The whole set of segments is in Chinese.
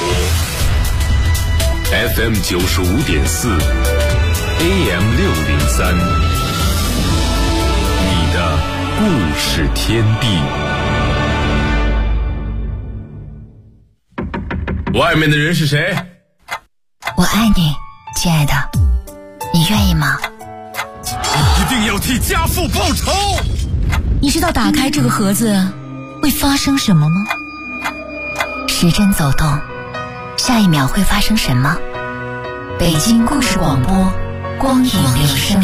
FM 95.4 AM 603，你的故事天地。外面的人是谁？ 我爱你，亲爱的，你愿意吗？ 一定要替家父报仇。 你知道打开这个盒子会发生什么吗？时针走动，下一秒会发生什么？北京故事广播，光影留声。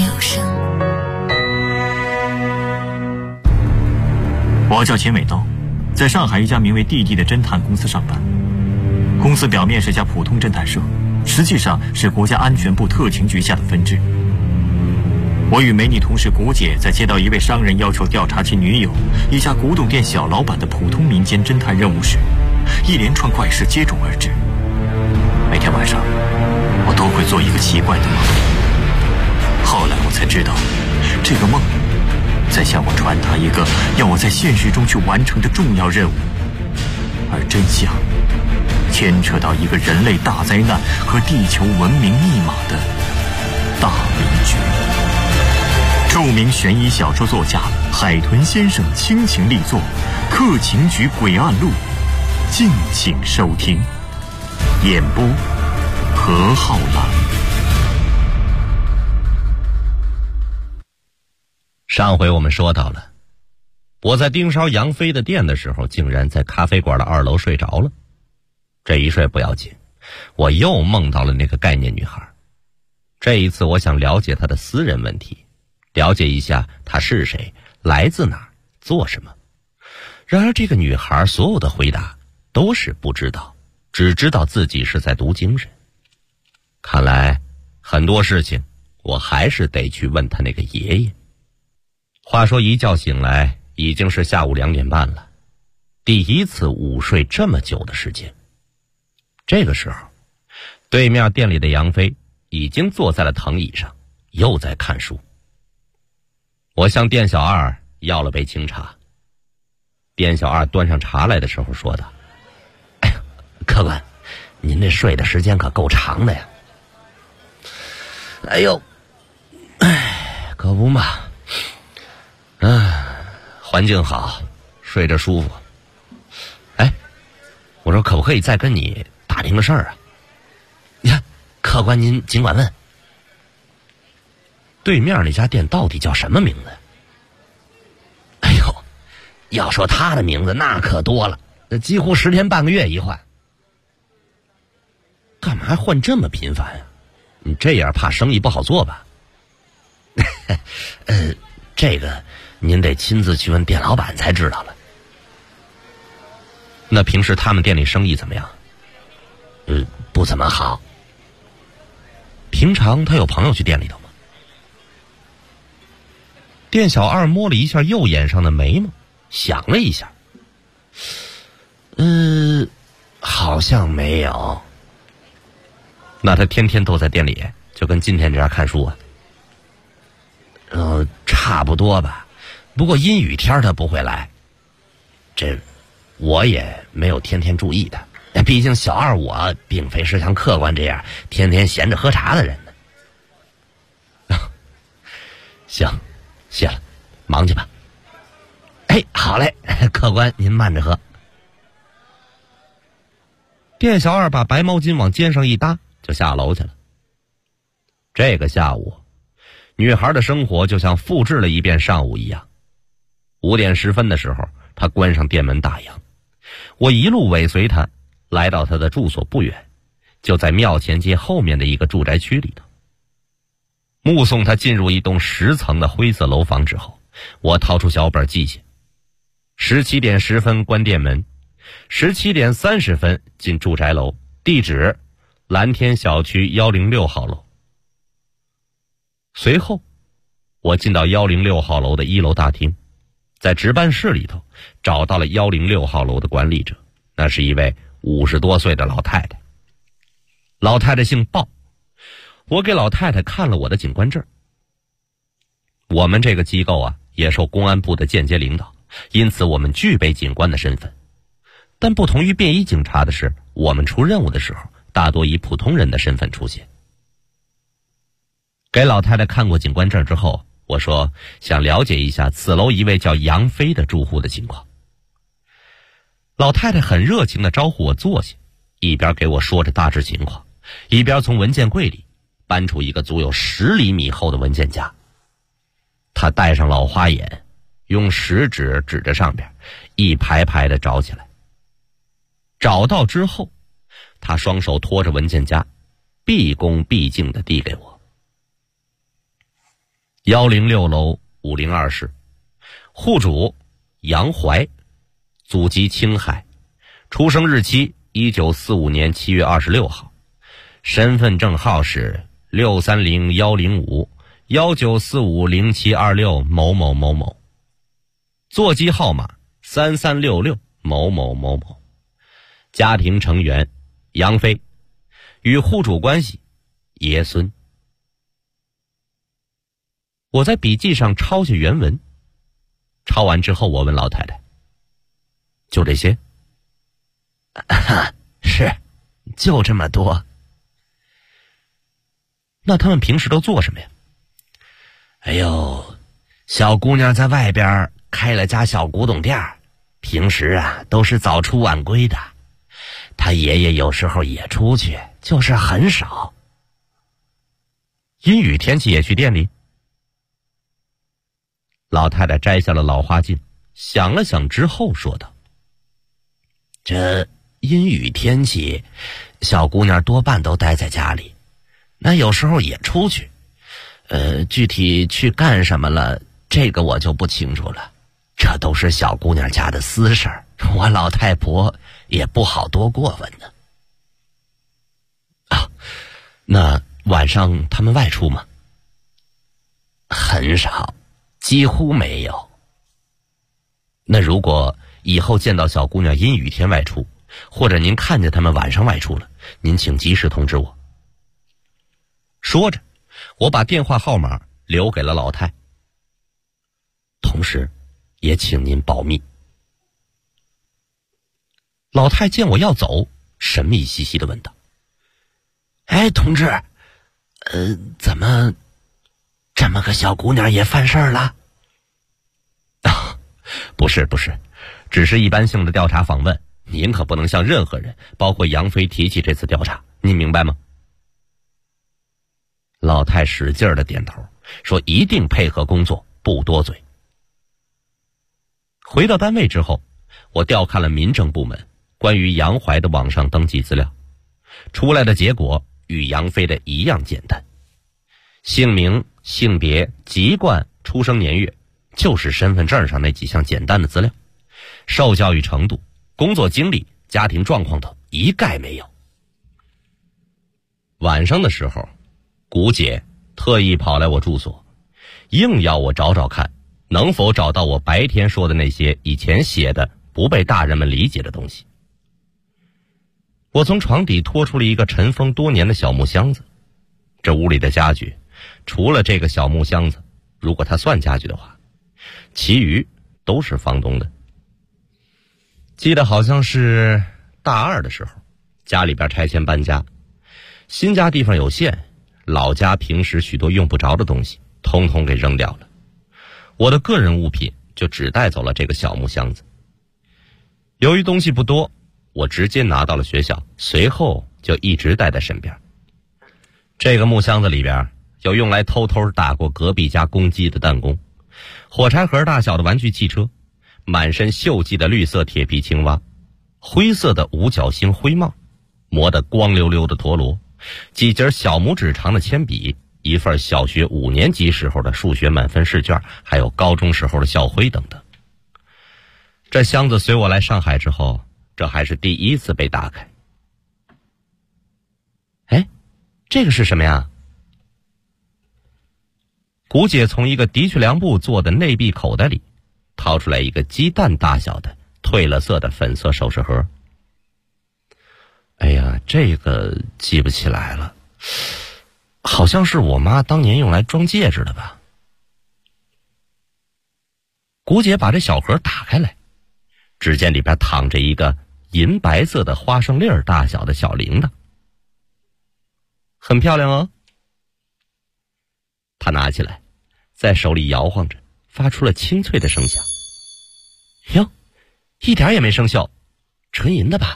我叫钱伟道，在上海一家名为弟弟的侦探公司上班。公司表面是家普通侦探社，实际上是国家安全部特勤局下的分支。我与美女同事谷姐在接到一位商人要求调查其女友一家古董店小老板的普通民间侦探任务时，一连串怪事接踵而至。每天晚上我都会做一个奇怪的梦，后来我才知道，这个梦在向我传达一个要我在现实中去完成的重要任务，而真相牵扯到一个人类大灾难和地球文明密码的大迷局。著名悬疑小说作家海豚先生倾情力作《克勤局诡案录》，敬请收听。演播何浩然。 上回我们说到了，我在盯梢杨飞的店的时候，竟然在咖啡馆的2楼睡着了。这一睡不要紧，我又梦到了那个概念女孩。这一次我想了解她的私人问题，了解一下她是谁，来自哪儿，做什么。然而这个女孩所有的回答都是不知道，只知道自己是在读精神。看来很多事情我还是得去问她那个爷爷。话说一觉醒来已经是下午2点半了，第一次午睡这么久的时间。这个时候，对面店里的杨飞已经坐在了藤椅上，又在看书。我向店小二要了杯清茶。店小二端上茶来的时候说道：“哎呀，客官，您这睡的时间可够长的呀。”“哎呦，可不嘛，环境好，睡着舒服。哎，我说可不可以再跟你打听个事儿啊？”“你看，客官您尽管问。对面那家店到底叫什么名字？”“哎呦，要说他的名字那可多了，几乎10天半个月一换。”“干嘛换这么频繁啊？你这样怕生意不好做吧？”“这个您得亲自去问店老板才知道了。”“那平时他们店里生意怎么样？”“不怎么好。”“平常他有朋友去店里头吗？”店小二摸了一下右眼上的眉毛，想了一下，好像没有。”“那他天天都在店里，就跟今天这样看书啊？”“差不多吧，不过阴雨天他不会来。这我也没有天天注意他，毕竟小二我并非是像客官这样天天闲着喝茶的人呢。”“行，谢了，忙去吧。”“哎，好嘞，客官您慢着喝。”店小二把白毛巾往肩上一搭，就下楼去了。这个下午，女孩的生活就像复制了一遍上午一样。5点10分的时候，她关上店门大洋。我一路尾随她，来到她的住所不远，就在庙前街后面的一个住宅区里头。目送她进入一栋10层的灰色楼房之后，我掏出小本记下：17点10分关店门，17点30分进住宅楼，地址蓝天小区106号楼。随后我进到106号楼的1楼大厅，在值班室里头找到了106号楼的管理者，那是一位50多岁的老太太。老太太姓鲍，我给老太太看了我的警官证。我们这个机构啊，也受公安部的间接领导，因此我们具备警官的身份。 但不同于便衣警察的是，我们出任务的时候大多以普通人的身份出现。给老太太看过警官证之后，我说想了解一下此楼一位叫杨飞的住户的情况。老太太很热情地招呼我坐下，一边给我说着大致情况，一边从文件柜里搬出一个足有10厘米厚的文件夹。她戴上老花眼，用食指指着上边，一排排地找起来。找到之后，她双手托着文件夹，毕恭毕敬地递给我。106楼502室，户主杨怀，祖籍青海，出生日期1945年7月26号，身份证号是63010519450726某某某某，座机号码3366某某某某，家庭成员杨飞，与户主关系爷孙。我在笔记上抄下原文，抄完之后我问老太太，就这些？是，就这么多。那他们平时都做什么呀？哎呦，小姑娘在外边开了家小古董店，平时啊都是早出晚归的。她爷爷有时候也出去，就是很少。阴雨天气也去店里？老太太摘下了老花镜，想了想之后说道，这阴雨天气，小姑娘多半都待在家里，那有时候也出去，具体去干什么了，这个我就不清楚了，这都是小姑娘家的私事儿，我老太婆也不好多过问呢。啊，那晚上他们外出吗？很少，几乎没有。那如果以后见到小姑娘阴雨天外出，或者您看见他们晚上外出了，您请及时通知我。说着，我把电话号码留给了老太，同时也请您保密。老太见我要走，神秘兮兮地问道，哎，同志，怎么这么个小姑娘也犯事儿了？不是，只是一般性的调查访问，您可不能向任何人，包括杨飞提起这次调查，您明白吗？老太使劲的点头，说一定配合工作，不多嘴。回到单位之后，我调看了民政部门关于杨怀的网上登记资料，出来的结果与杨飞的一样简单，姓名、性别、籍贯、出生年月，就是身份证上那几项简单的资料，受教育程度、工作经历、家庭状况等一概没有。晚上的时候，谷姐特意跑来我住所，硬要我找找看能否找到我白天说的那些以前写的不被大人们理解的东西。我从床底拖出了一个尘封多年的小木箱子，这屋里的家具除了这个小木箱子，如果它算家具的话，其余都是房东的。记得好像是大2的时候，家里边拆迁搬家，新家地方有限，老家平时许多用不着的东西统统给扔掉了，我的个人物品就只带走了这个小木箱子。由于东西不多，我直接拿到了学校，随后就一直带在身边。这个木箱子里边有用来偷偷打过隔壁家公鸡的弹弓，火柴盒大小的玩具汽车，满身锈迹的绿色铁皮青蛙，灰色的五角星灰帽，磨得光溜溜的陀螺，几节小拇指长的铅笔，一份小学5年级时候的数学满分试卷，还有高中时候的校徽等等。这箱子随我来上海之后，这还是第一次被打开。哎，这个是什么呀？谷姐从一个的确良部做的内壁口袋里掏出来一个鸡蛋大小的褪了色的粉色首饰盒。哎呀，这个记不起来了，好像是我妈当年用来装戒指的吧。谷姐把这小盒打开来，只见里边躺着一个银白色的花生粒儿大小的小铃铛，很漂亮哦。他拿起来，在手里摇晃着，发出了清脆的声响。哟，一点也没生锈，纯银的吧？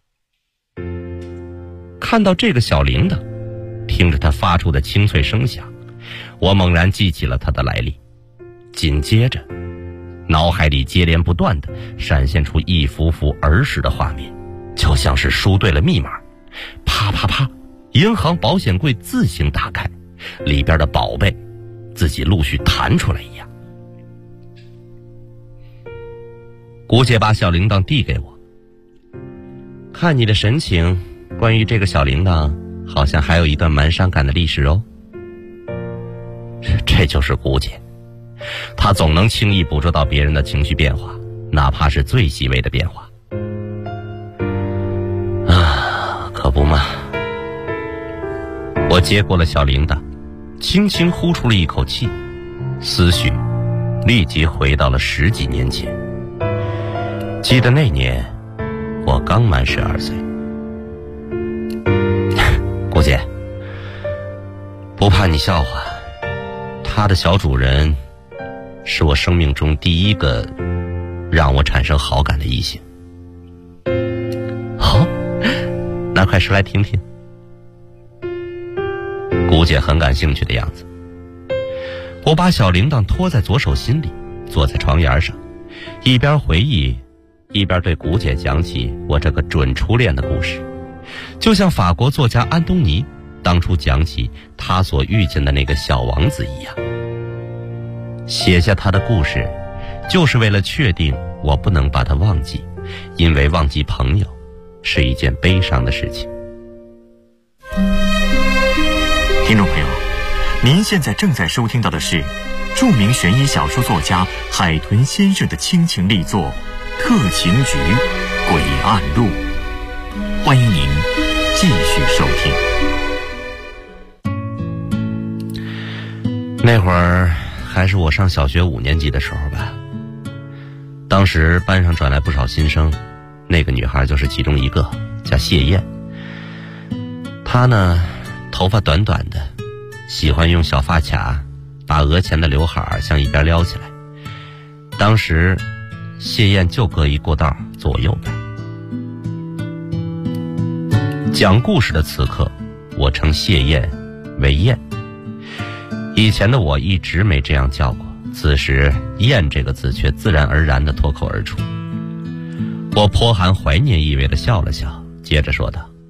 看到这个小铃铛，听着它发出的清脆声响，我猛然记起了它的来历。紧接着，脑海里接连不断的闪现出一幅幅儿时的画面，就像是输对了密码，啪啪啪，银行保险柜自行打开，里边的宝贝自己陆续弹出来一样。姑姐把小铃铛递给我，看你的神情，关于这个小铃铛好像还有一段蛮伤感的历史哦。这就是姑姐，她总能轻易捕捉到别人的情绪变化，哪怕是最细微的变化。啊，可不嘛。我接过了小铃铛，轻轻呼出了一口气，思绪立即回到了10几年前。记得那年我刚满12岁。姑姐，不怕你笑话，他的小主人是我生命中第一个让我产生好感的异性。好，那快说来听听。姑姐很感兴趣的样子。我把小铃铛托在左手心里，坐在床沿上，一边回忆，一边对姑姐讲起我这个准初恋的故事，就像法国作家安东尼当初讲起他所遇见的那个小王子一样。写下他的故事，就是为了确定我不能把他忘记，因为忘记朋友是一件悲伤的事情。 听众朋友，您现在正在收听到的是著名悬疑小说作家海豚先生的亲情力作《特勤局诡案录》，欢迎您继续收听。 那会儿还是我上小学5年级的时候吧，当时班上转来不少新生，那个女孩就是其中一个，叫谢燕。她呢，头发短短的，喜欢用小发卡把额前的刘海向一边撩起来。当时谢燕就隔一过道坐我右边。讲故事的此刻，我称谢燕为燕。以前的我一直没这样叫过，此时燕这个字却自然而然地脱口而出。我颇含怀念意味地笑了笑，接着说道：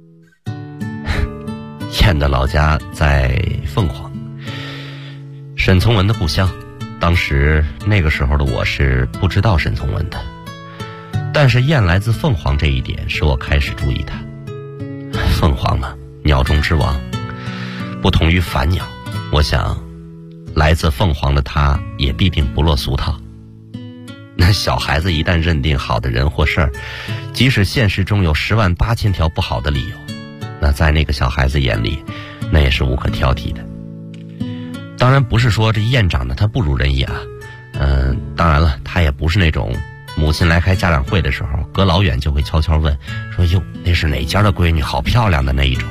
燕的老家在凤凰，沈从文的故乡。当时那个时候的我是不知道沈从文的，但是燕来自凤凰这一点使我开始注意它。凤凰嘛，鸟中之王，不同于凡鸟，我想来自凤凰的它也必定不落俗套。那小孩子一旦认定好的人或事儿，即使现实中有108000条不好的理由，那在那个小孩子眼里，那也是无可挑剔的。当然不是说这燕长得她不如人意啊，当然了，她也不是那种母亲来开家长会的时候，隔老远就会悄悄问说：“哟，那是哪家的闺女，好漂亮的那一种。”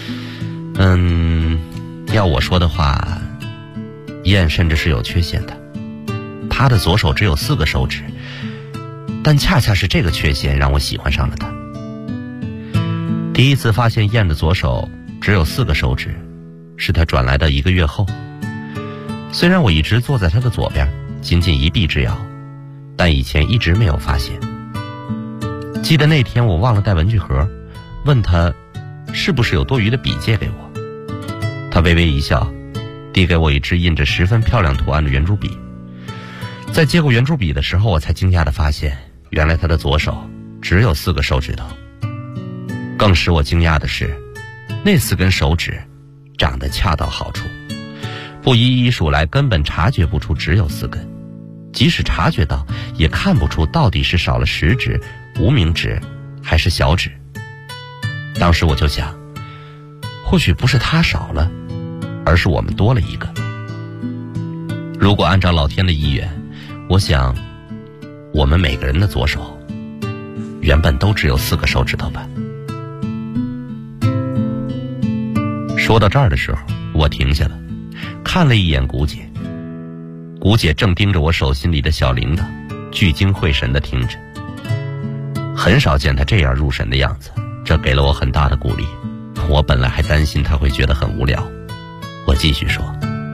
要我说的话，燕甚至是有缺陷的。她的左手只有4个手指，但恰恰是这个缺陷让我喜欢上了她。第一次发现燕的左手只有4个手指，是她转来的1个月后。虽然我一直坐在她的左边，仅仅1臂之遥，但以前一直没有发现。记得那天我忘了带文具盒，问她是不是有多余的笔借给我。她微微一笑，递给我一支印着十分漂亮图案的圆珠笔。在接过圆珠笔的时候，我才惊讶地发现，原来她的左手只有4个手指头。更使我惊讶的是，那4根手指长得恰到好处，不一一数来，根本察觉不出只有4根，即使察觉到，也看不出到底是少了食指、无名指还是小指。当时我就想，或许不是他少了，而是我们多了一个。如果按照老天的意愿，我想我们每个人的左手原本都只有4个手指头吧。说到这儿的时候，我停下了，看了一眼古姐。古姐正盯着我手心里的小铃铛，聚精会神地听着。很少见她这样入神的样子，这给了我很大的鼓励。我本来还担心她会觉得很无聊。我继续说，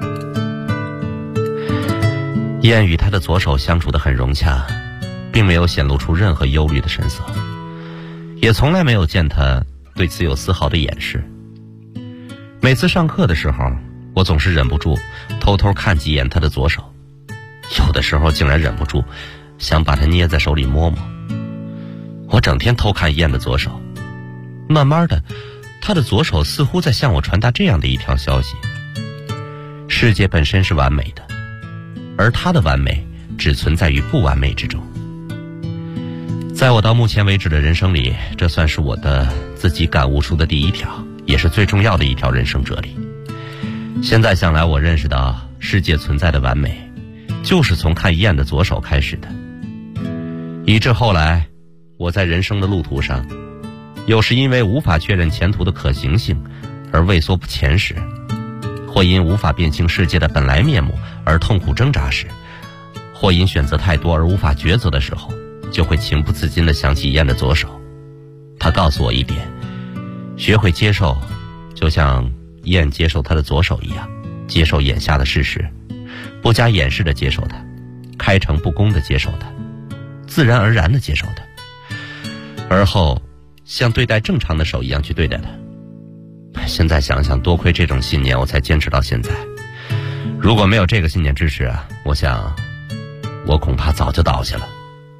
燕与她的左手相处得很融洽，并没有显露出任何忧虑的神色，也从来没有见她对此有丝毫的掩饰。每次上课的时候，我总是忍不住偷偷看几眼她的左手，有的时候竟然忍不住想把她捏在手里摸摸。我整天偷看燕的左手，慢慢的，她的左手似乎在向我传达这样的一条消息：世界本身是完美的，而她的完美只存在于不完美之中。在我到目前为止的人生里，这算是我的自己感悟出的第一条，也是最重要的一条人生哲理。现在想来，我认识到世界存在的完美就是从看燕的左手开始的，以致后来我在人生的路途上，有时因为无法确认前途的可行性而畏缩不前时，或因无法辨清世界的本来面目而痛苦挣扎时，或因选择太多而无法抉择的时候，就会情不自禁地想起燕的左手。他告诉我一点，学会接受，就像燕接受他的左手一样，接受眼下的事实，不加掩饰地接受它，开诚布公地接受它，自然而然地接受它，而后像对待正常的手一样去对待它。现在想想，多亏这种信念，我才坚持到现在。如果没有这个信念支持啊，我想我恐怕早就倒下了。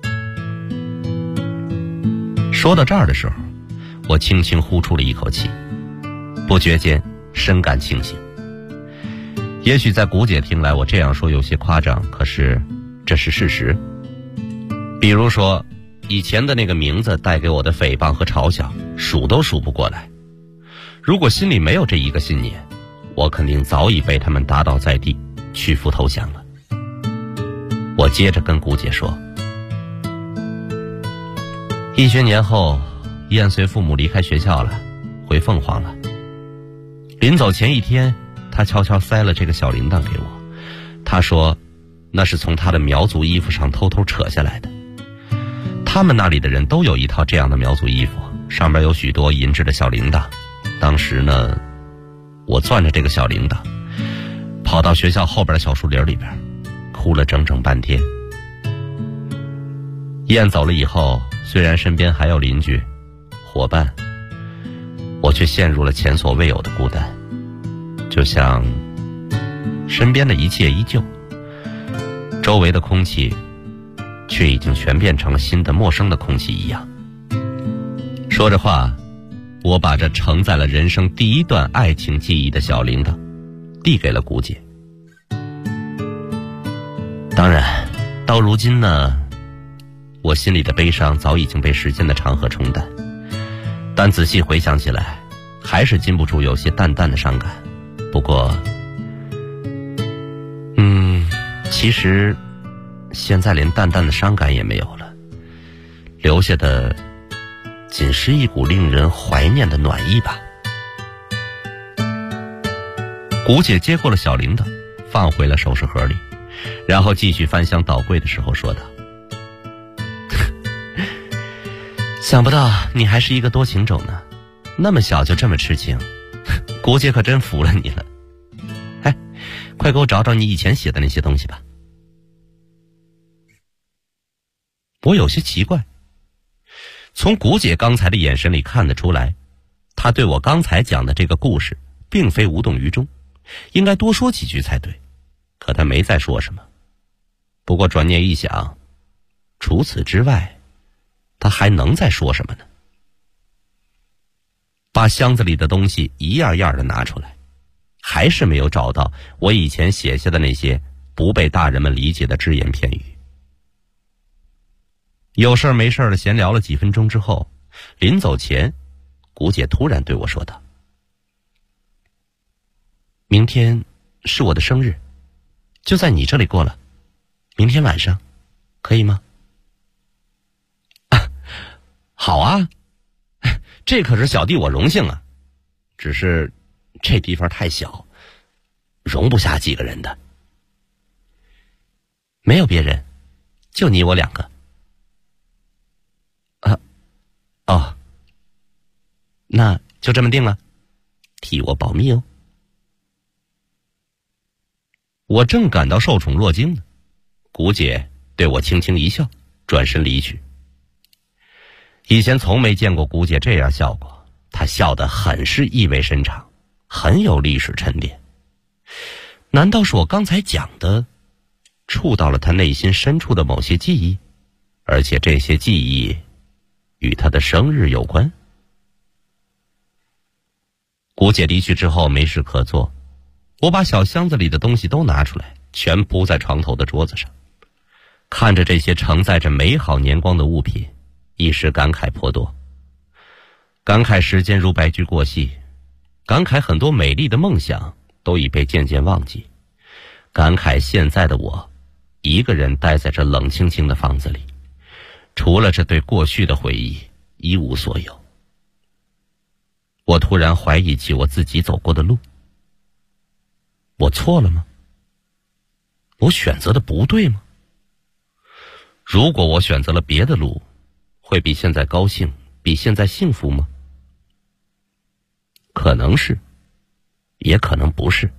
说到这儿的时候，我轻轻呼出了一口气，不觉间深感庆幸。也许在古姐听来，我这样说有些夸张，可是这是事实。比如说，以前的那个名字带给我的诽谤和嘲笑，数都数不过来。如果心里没有这一个信念，我肯定早已被他们打倒在地，屈服投降了。我接着跟古姐说，1学年后，燕随父母离开学校了，回凤凰了。临走前一天，他悄悄塞了这个小铃铛给我，他说那是从他的苗族衣服上偷偷扯下来的。他们那里的人都有一套这样的苗族衣服，上面有许多银质的小铃铛。当时呢，我攥着这个小铃铛，跑到学校后边的小树林里边，哭了整整半天。燕走了以后，虽然身边还有邻居、伙伴，我却陷入了前所未有的孤单，就像身边的一切依旧，周围的空气却已经全变成了新的陌生的空气一样。说着话，我把这承载了人生第一段爱情记忆的小铃铛递给了古姐。当然，到如今呢，我心里的悲伤早已经被时间的长河冲淡，但仔细回想起来，还是禁不住有些淡淡的伤感。不过其实现在连淡淡的伤感也没有了，留下的仅是一股令人怀念的暖意吧。古姐接过了小铃铛，放回了首饰盒里，然后继续翻箱倒柜的时候说道，想不到你还是一个多情种呢，那么小就这么痴情，古姐可真服了你了。快给我找找你以前写的那些东西吧。我有些奇怪，从古姐刚才的眼神里看得出来，她对我刚才讲的这个故事并非无动于衷，应该多说几句才对，可她没再说什么。不过转念一想，除此之外，她还能再说什么呢？把箱子里的东西一样样的拿出来，还是没有找到我以前写下的那些不被大人们理解的只言片语。有事没事的闲聊了几分钟之后，临走前，古姐突然对我说道，明天是我的生日，就在你这里过了，明天晚上可以吗？ 好啊，这可是小弟我荣幸啊，只是这地方太小，容不下几个人的。没有别人，就你我2个。哦，那就这么定了，替我保密哦。我正感到受宠若惊呢，谷姐对我轻轻一笑，转身离去。以前从没见过谷姐这样笑过，她笑得很是意味深长，很有历史沉淀。难道是我刚才讲的触到了她内心深处的某些记忆，而且这些记忆与她的生日有关？谷姐离去之后没事可做，我把小箱子里的东西都拿出来，全铺在床头的桌子上，看着这些承载着美好年光的物品，一时感慨颇多。感慨时间如白驹过隙，感慨很多美丽的梦想都已被渐渐忘记，感慨现在的我一个人待在这冷清清的房子里，除了这对过去的回忆一无所有。我突然怀疑起我自己走过的路，我错了吗？我选择的不对吗？如果我选择了别的路，会比现在高兴，比现在幸福吗？可能是，也可能不是。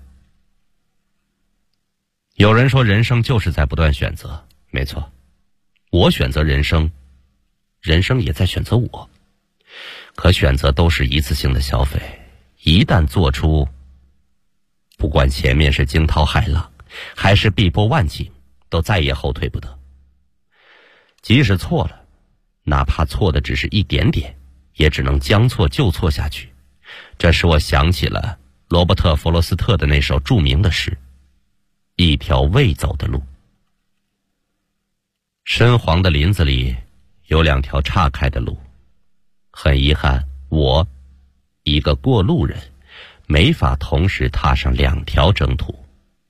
有人说人生就是在不断选择，没错，我选择人生，人生也在选择我。可选择都是一次性的消费，一旦做出，不管前面是惊涛骇浪还是碧波万顷，都再也后退不得。即使错了，哪怕错的只是一点点，也只能将错就错下去。这使我想起了罗伯特·弗罗斯特的那首著名的诗：一条未走的路。深黄的林子里有2条岔开的路，很遗憾，我一个过路人，没法同时踏上2条征途。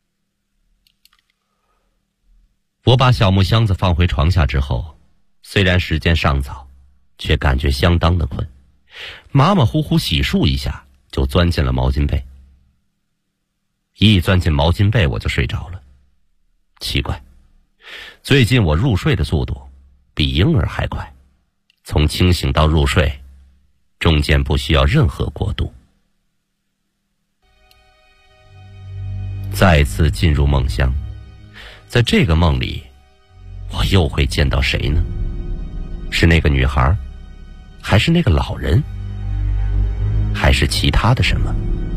我把小木箱子放回床下之后，虽然时间尚早，却感觉相当的困，马马虎虎洗漱一下就钻进了毛巾被。一钻进毛巾被我就睡着了。奇怪，最近我入睡的速度比婴儿还快，从清醒到入睡中间不需要任何过渡。再次进入梦乡，在这个梦里，我又会见到谁呢？是那个女孩，还是那个老人，还是其他的什么？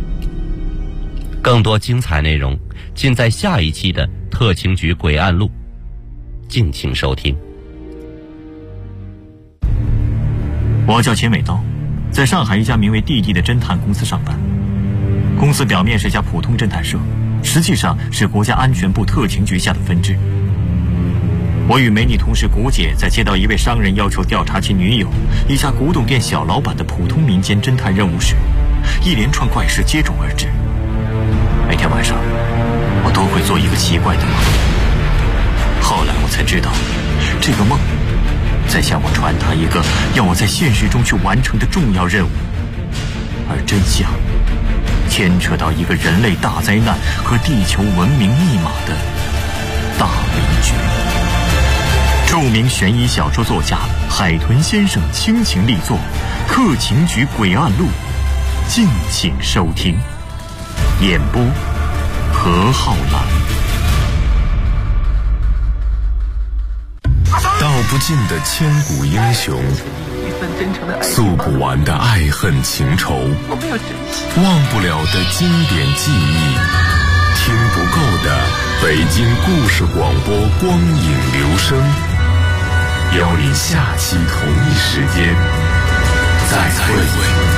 更多精彩内容尽在下一期的特情局诡案录，敬请收听。 我叫秦伟刀，在上海一家名为弟弟的侦探公司上班。公司表面是家普通侦探社，实际上是国家安全部特情局下的分支。我与美女同事谷姐在接到一位商人要求调查其女友一家古董店小老板的普通民间侦探任务时，一连串怪事接踵而至。每天晚上我都会做一个奇怪的梦，后来我才知道，这个梦在向我传达一个要我在现实中去完成的重要任务，而真相牵扯到一个人类大灾难和地球文明密码的大悲剧。著名悬疑小说作家海豚先生倾情力作《特情局诡案录》，敬请收听。演播何浩然。 道不尽的千古英雄，诉不完的爱恨情仇，忘不了的经典记忆，听不够的北京故事广播光影留声。邀你下期同一时间再会。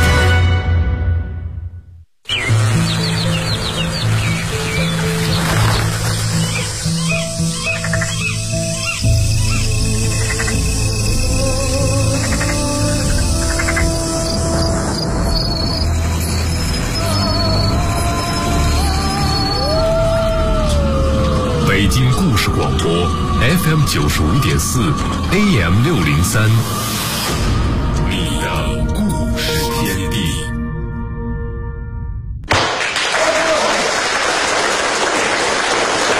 北京故事广播 FM 95.4 AM 603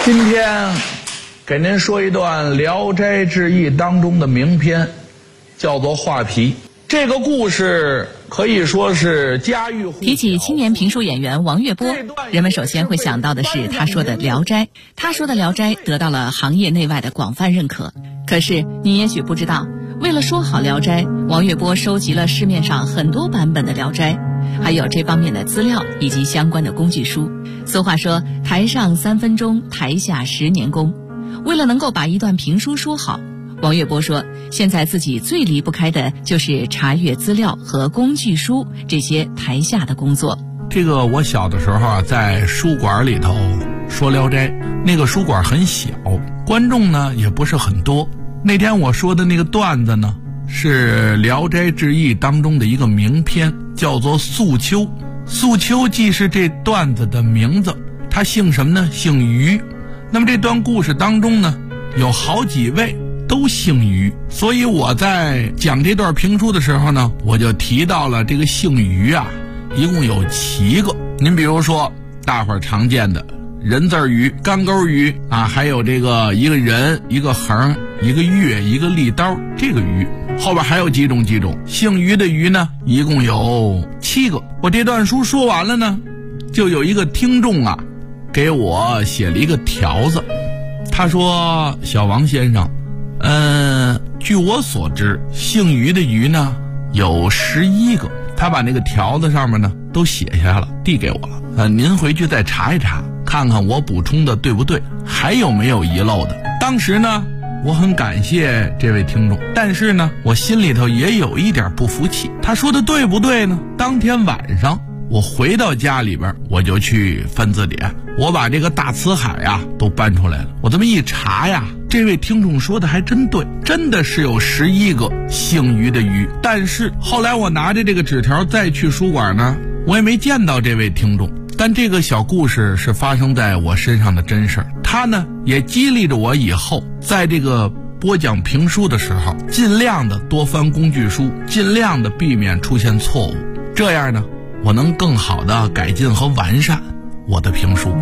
今天给您说一段《聊斋志异》当中的名篇，叫做《画皮》。这个故事可以说是家喻户晓。 提起青年评书演员王月波，人们首先会想到的是他说的《聊斋》。他说的《聊斋》得到了行业内外的广泛认可。可是你也许不知道，为了说好《聊斋》，王月波收集了市面上很多版本的《聊斋》，还有这方面的资料以及相关的工具书。俗话说，台上3分钟，台下10年功。为了能够把一段评书说好，王月波说，现在自己最离不开的就是查阅资料和工具书这些台下的工作。 这个我小的时候啊，在书馆里头说《聊斋》，那个书馆很小，观众呢也不是很多。那天我说的那个段子呢，是《聊斋志异》当中的一个名篇，叫做《素秋》。素秋既是这段子的名字，他姓什么呢？姓于。那么这段故事当中呢，有好几位都姓于，所以我在讲这段评书的时候呢，我就提到了这个姓于啊，一共有7个。您比如说大伙儿常见的人字鱼、干钩鱼啊，还有这个一个人、一个横、一个月、一个利刀，这个鱼后边还有几种姓于的鱼呢，一共有7个。我这段书说完了呢，就有一个听众啊给我写了一个条子，他说：小王先生，据我所知，姓于的于呢有11个。他把那个条子上面呢都写下来了，递给我了。您回去再查一查，看看我补充的对不对，还有没有遗漏的。当时呢，我很感谢这位听众，但是呢，我心里头也有一点不服气。他说的对不对呢？当天晚上我回到家里边，我就去翻字典，我把这个大辞海呀都搬出来了。我这么一查呀，这位听众说的还真对，真的是有11个姓于的于。但是后来我拿着这个纸条再去书馆呢，我也没见到这位听众。但这个小故事是发生在我身上的真事儿，它呢也激励着我以后在这个播讲评书的时候，尽量的多翻工具书，尽量的避免出现错误，这样呢我能更好的改进和完善我的评书。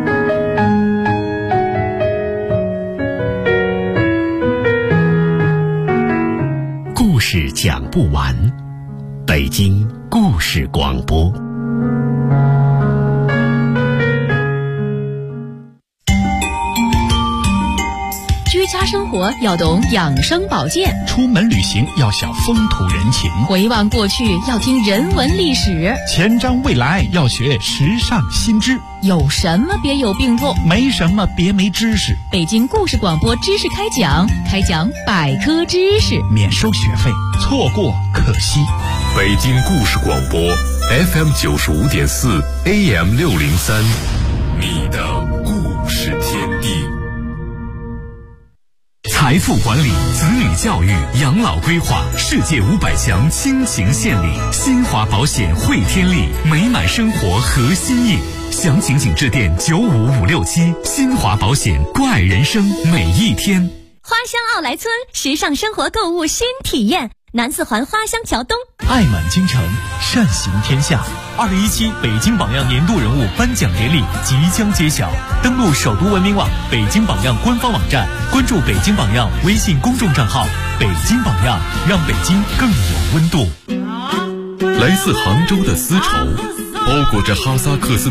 故事讲不完，北京故事广播。 居家生活要懂养生保健， 出门旅行要晓风土人情， 回望过去要听人文历史， 前瞻未来要学时尚新知。 有什么别有病痛， 没什么别没知识。 北京故事广播知识开讲百科知识， 免收学费，错过可惜。 北京故事广播 FM 95.4 AM 603，你的故事天地。财富管理、子女教育、养老规划，世界500强倾情献礼。新华保险汇天利，美满生活核心印。详情请致电95567。新华保险，关爱人生每一天。 花乡奥莱村时尚生活购物新体验，南4环花乡桥东。 爱满京城，善行天下。2017北京榜样年度人物颁奖典礼即将揭晓，登录首都文明网、北京榜样官方网站，关注北京榜样微信公众账号。北京榜样，让北京更有温度。 来自杭州的丝绸，包裹着哈萨克斯